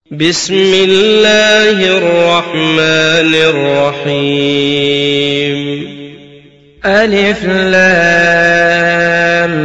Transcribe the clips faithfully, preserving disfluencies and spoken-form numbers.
بسم الله الرحمن الرحيم. ألف لام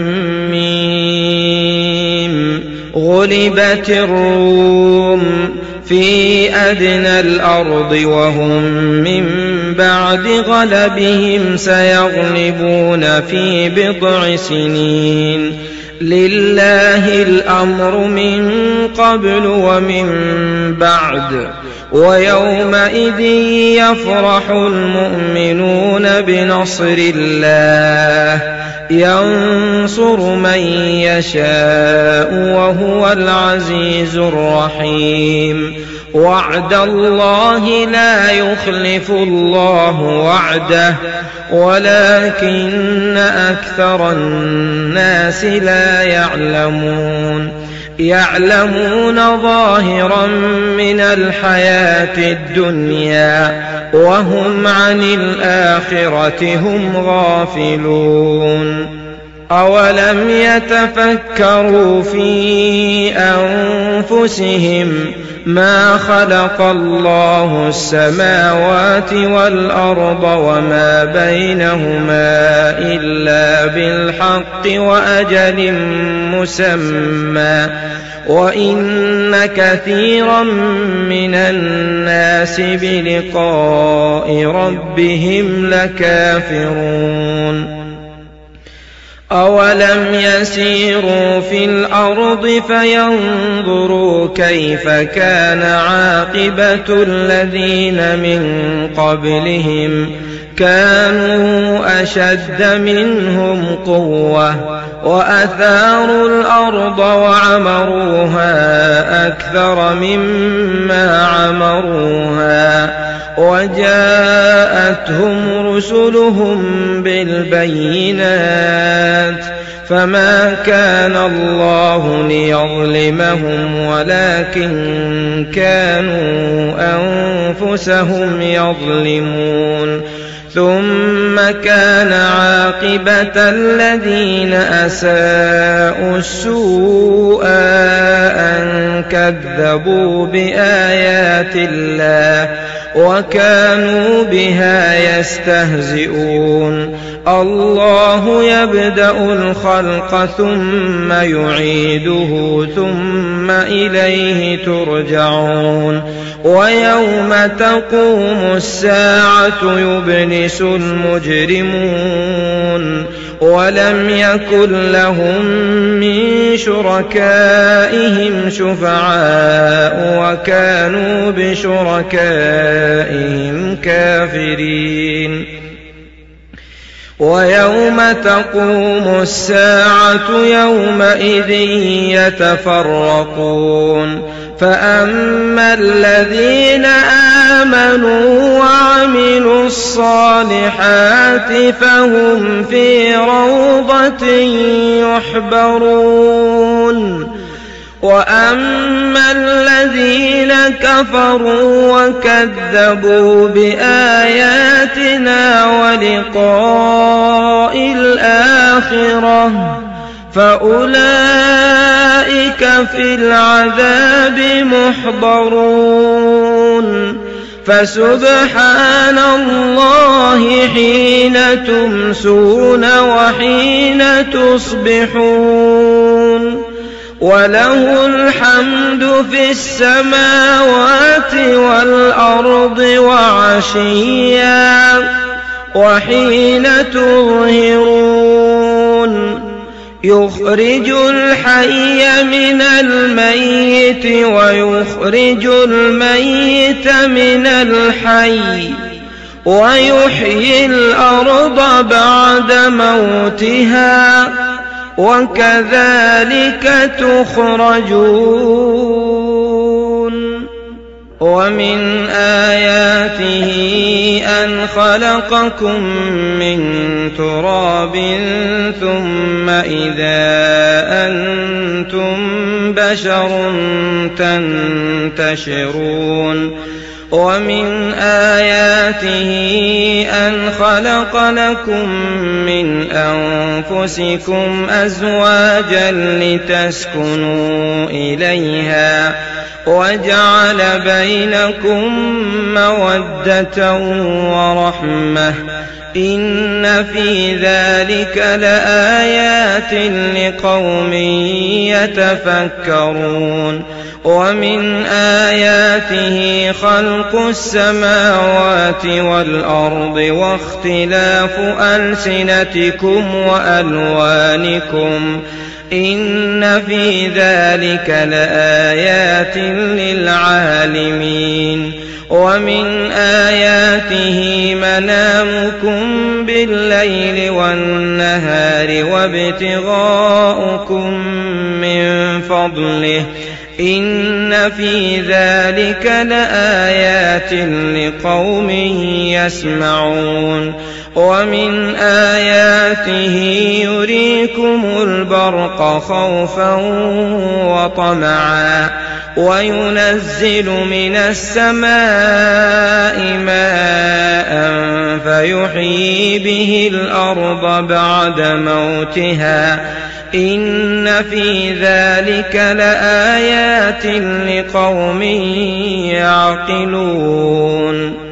ميم. غلبت الروم في أدنى الأرض وهم من بعد غلبهم سيغلبون في بضع سنين. لله الأمر من قبل ومن بعد، ويومئذ يفرح المؤمنون بنصر الله ينصر من يشاء وهو العزيز الرحيم. وعد الله لا يخلف الله وعده ولكن أكثر الناس لا يعلمون. يعلمون ظاهرا من الحياة الدنيا وهم عن الآخرة هم غافلون. أولم يتفكروا في أنفسهم ما خلق الله السماوات والأرض وما بينهما إلا بالحق وأجل مسمى، وإن كثيرا من الناس بلقاء ربهم لكافرون. أولم يسيروا في الأرض فينظروا كيف كان عاقبة الذين من قبلهم كانوا أشد منهم قوة وأثاروا الأرض وعمروها أكثر مما عمروها، وجاءتهم رسلهم بالبينات فما كان الله ليظلمهم ولكن كانوا أنفسهم يظلمون. ثم كان عاقبة الذين أساءوا السوء أن كذبوا بآيات الله وكانوا بها يستهزئون. الله يبدأ الخلق ثم يعيده ثم إليه ترجعون. ويوم تقوم الساعة يبلس المجرمون ولم يكن لهم من شركائهم شفعاء وكانوا بشركائهم كافرين. ويوم تقوم الساعة يومئذ يتفرقون، فأما الذين آمنوا وعملوا الصالحات فهم في روضة يحبرون، وأما الذين كفروا وكذبوا بآياتنا ولقاء الآخرة فأولئك في العذاب محضرون. فسبحان الله حين تمسون وحين تصبحون، وله الحمد في السماوات والأرض وعشيا وحين تظهرون. يخرج الحي من الميت ويخرج الميت من الحي ويحيي الأرض بعد موتها وكذلك تخرجون. ومن آياته أن خلقكم من تراب ثم إذا أنتم بشر تنتشرون. ومن آياته أن خلق لكم من أنفسكم أزواجا لتسكنوا إليها وجعل بينكم مودة ورحمة إن في ذلك لآيات لقوم يتفكرون ومن آياته خلق السماوات والأرض واختلاف ألسنتكم وألوانكم إن في ذلك لآيات للعالمين ومن آياته منامكم بالليل والنهار وابتغاؤكم من فضله إن في ذلك لآيات لقوم يسمعون ومن آياته يريكم البرق خوفا وطمعا وينزل من السماء ماء فيحيي به الأرض بعد موتها إن في ذلك لآيات لقوم يعقلون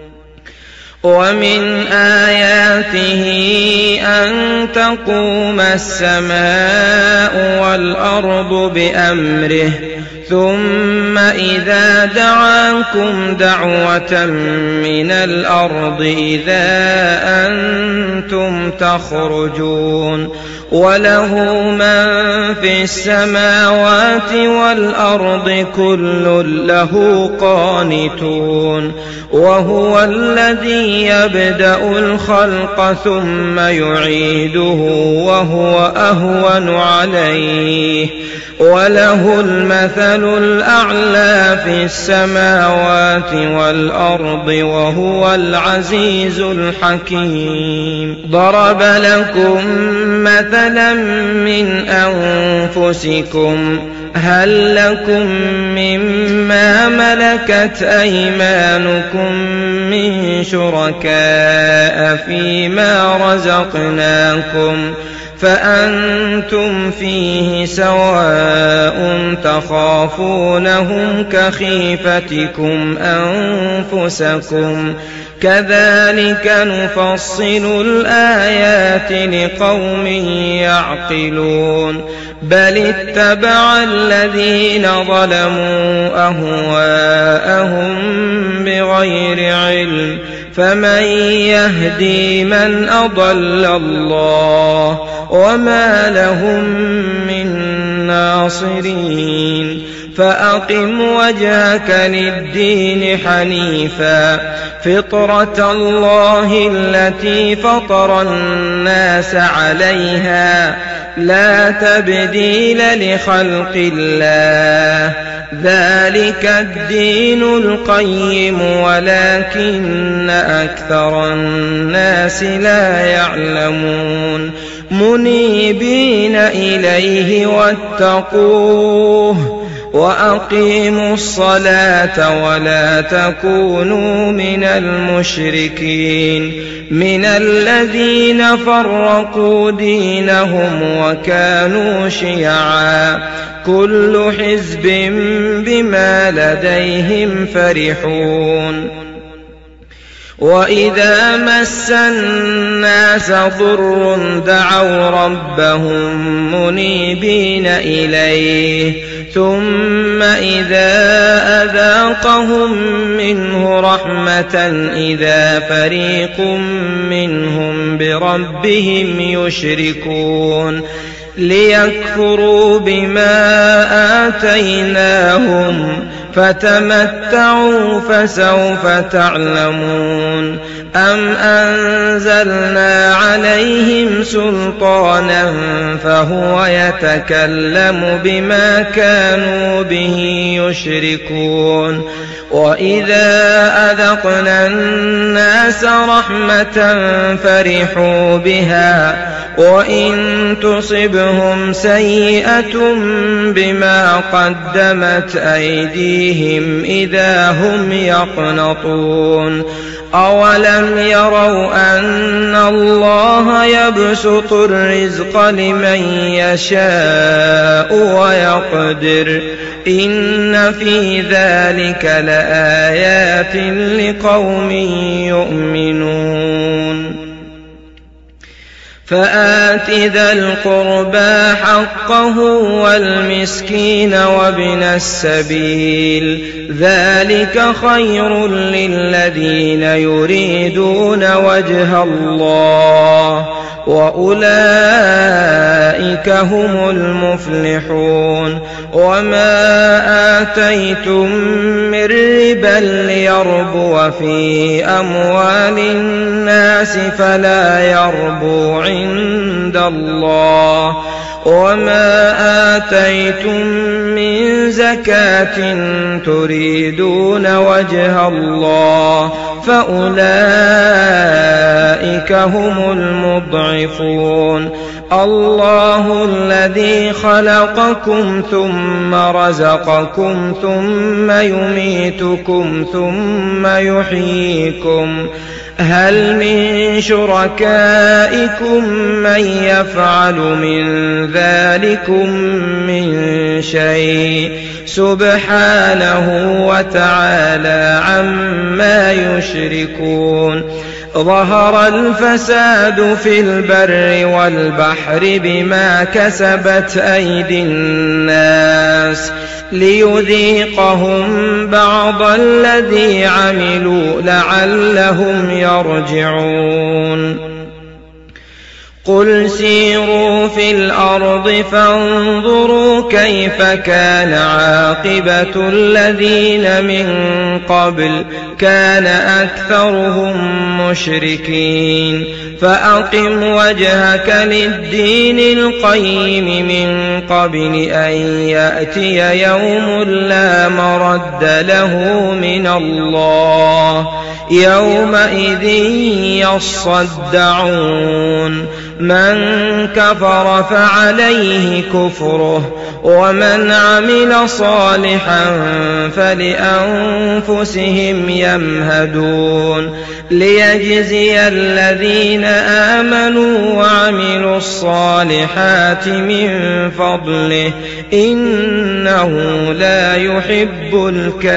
ومن آياته أن تقوم السماء والأرض بأمره ثم إذا دعاكم دعوة من الأرض إذا أنتم تخرجون وله من في السماوات والأرض كل له قانتون وهو الذي يبدأ الخلق ثم يعيده وهو أهون عليه وله المثل الأعلى في السماوات والأرض وهو العزيز الحكيم ضرب لكم مثلا من أنفسكم هل لكم مما ملكت أيمانكم من شركاء فيما رزقناكم فأنتم فيه سواء تخافونهم كخيفتكم أنفسكم كذلك نفصل الآيات لقوم يعقلون بل اتبع الذين ظلموا أهواءهم بغير علم فمن يهدي من أضل الله وما لهم من ناصرين فأقم وجهك للدين حنيفا فطرة الله التي فطر الناس عليها لا تبديل لخلق الله ذلك الدين القيم ولكن أكثر الناس لا يعلمون منيبين إليه واتقوه وأقيموا الصلاة ولا تكونوا من المشركين من الذين فرقوا دينهم وكانوا شيعا كل حزب بما لديهم فرحون وإذا مس الناس ضر دعوا ربهم منيبين إليه ثم إذا أذاقهم منه رحمة إذا فريق منهم بربهم يشركون ليكفروا بما آتيناهم فتمتعوا فسوف تعلمون أم أنزلنا عليهم سلطانا فهو يتكلم بما كانوا به يشركون وإذا أذقنا الناس رحمة فرحوا بها وإن تصبهم تصبهم سيئة بما قدمت أيديهم إذا هم يقنطون أولم يروا أن الله يبسط الرزق لمن يشاء ويقدر إن في ذلك لآيات لقوم يؤمنون فآت ذا القربى حقه والمسكين وابن السبيل ذلك خير للذين يريدون وجه الله وأولئك هم المفلحون وما آتيتم من ربا ليربو في أموال الناس فلا يربو عند الله وما آتيتم من زكاة تريدون وجه الله فأولئك هم المضعفون الله الذي خلقكم ثم رزقكم ثم يميتكم ثم يحييكم هل من شركائكم من يفعل من ذلكم من شيء سبحانه وتعالى عما يشركون ظهر الفساد في البر والبحر بما كسبت أيدي الناس ليذيقهم بعض الذي عملوا لعلهم يرجعون قل سيروا في الأرض فانظروا كيف كان عاقبة الذين من قبل كان أكثرهم مشركين فأقم وجهك للدين القيم من قبل أن يأتي يوم لا مرد له من الله يومئذ يصدعون من كفر فعليه كفره ومن عمل صالحا فلأنفسهم يمهدون ليجزي الذين آمنوا وعملوا الصالحات من فضله إنه لا يحب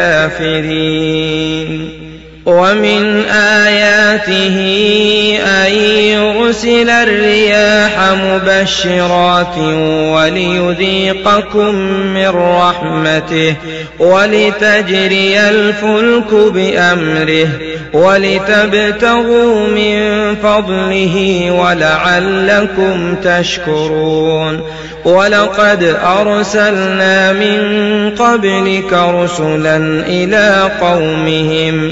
الكافرين ومن آياته أن يرسل الرياح مبشرات وليذيقكم من رحمته ولتجري الفلك بأمره ولتبتغوا من فضله ولعلكم تشكرون ولقد أرسلنا من قبلك رسلا إلى قومهم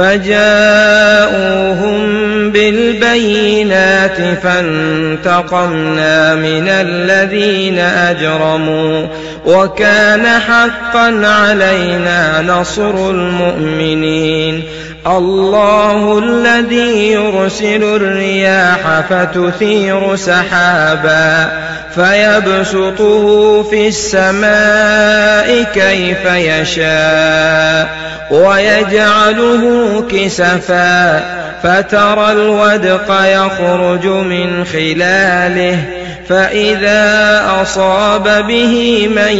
فجاءوهم بالبينات فانتقمنا من الذين أجرموا وكان حقا علينا نصر المؤمنين الله الذي يرسل الرياح فتثير سحابا فيبسطه في السماء كيف يشاء ويجعله كسفا فترى الودق يخرج من خلاله فإذا أصاب به من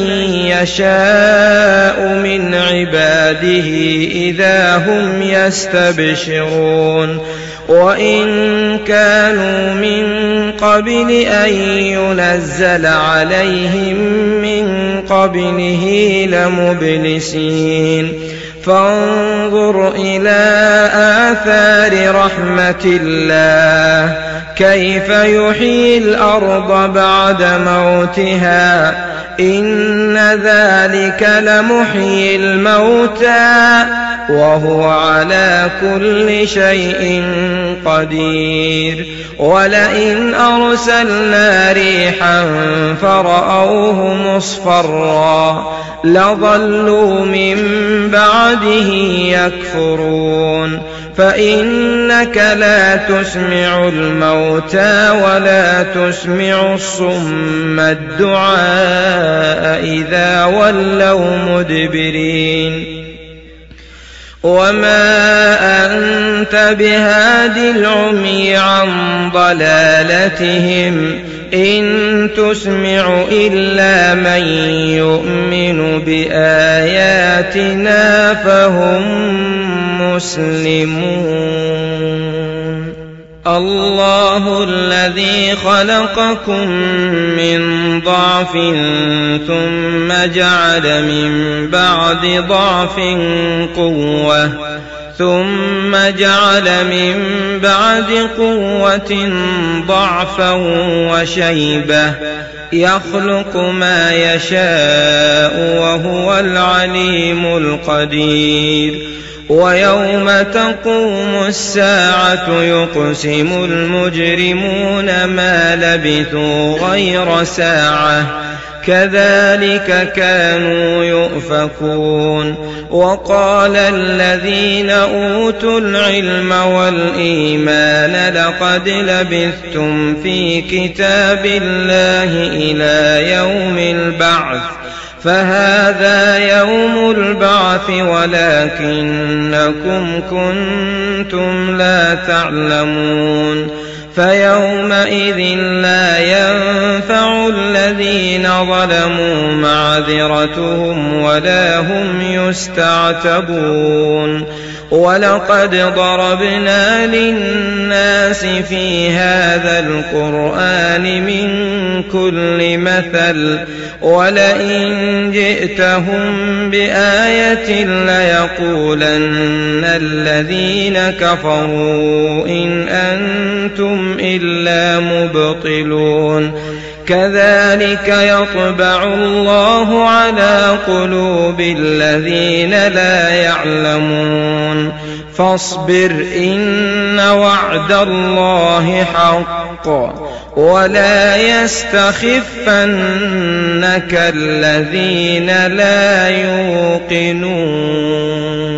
يشاء من عباده إذا هم يستبشرون وإن كانوا من قبل أن ينزل عليهم من قبله لمبلسين فانظر إلى آثار رحمة الله كيف يحيي الأرض بعد موتها إن ذلك لمحيي الموتى وهو على كل شيء قدير ولئن أرسلنا ريحا فرأوه مصفرا لظلوا من بعده يكفرون فإنك لا تسمع الموتى ولا تسمع الصم الدعاء إذا ولوا مدبرين وما أنت بهاد العمي عن ضلالتهم إن تسمع إلا من يؤمن بآياتنا فهم مسلمون. الله الذي خلقكم من ضعف ثم جعل من بعد ضعف قوة ثم جعل من بعد قوة ضعفا وشيبة يخلق ما يشاء وهو العليم القدير. ويوم تقوم الساعة يقسم المجرمون ما لبثوا غير ساعة كذلك كانوا يؤفكون. وقال الذين أوتوا العلم والإيمان لقد لبثتم في كتاب الله إلى يوم البعث فهذا يوم البعث ولكنكم كنتم لا تعلمون. فيومئذ لا ينفع الذين ظلموا معذرتهم ولا هم يستعتبون. ولقد ضربنا للناس في هذا القرآن من كل مثل ولئن جئتهم بآية ليقولن الذين كفروا إن أنتم إلا مبطلون. كذلك يطبع الله على قلوب الذين لا يعلمون. فاصبر إن وعد الله حق ولا يستخفنك الذين لا يوقنون.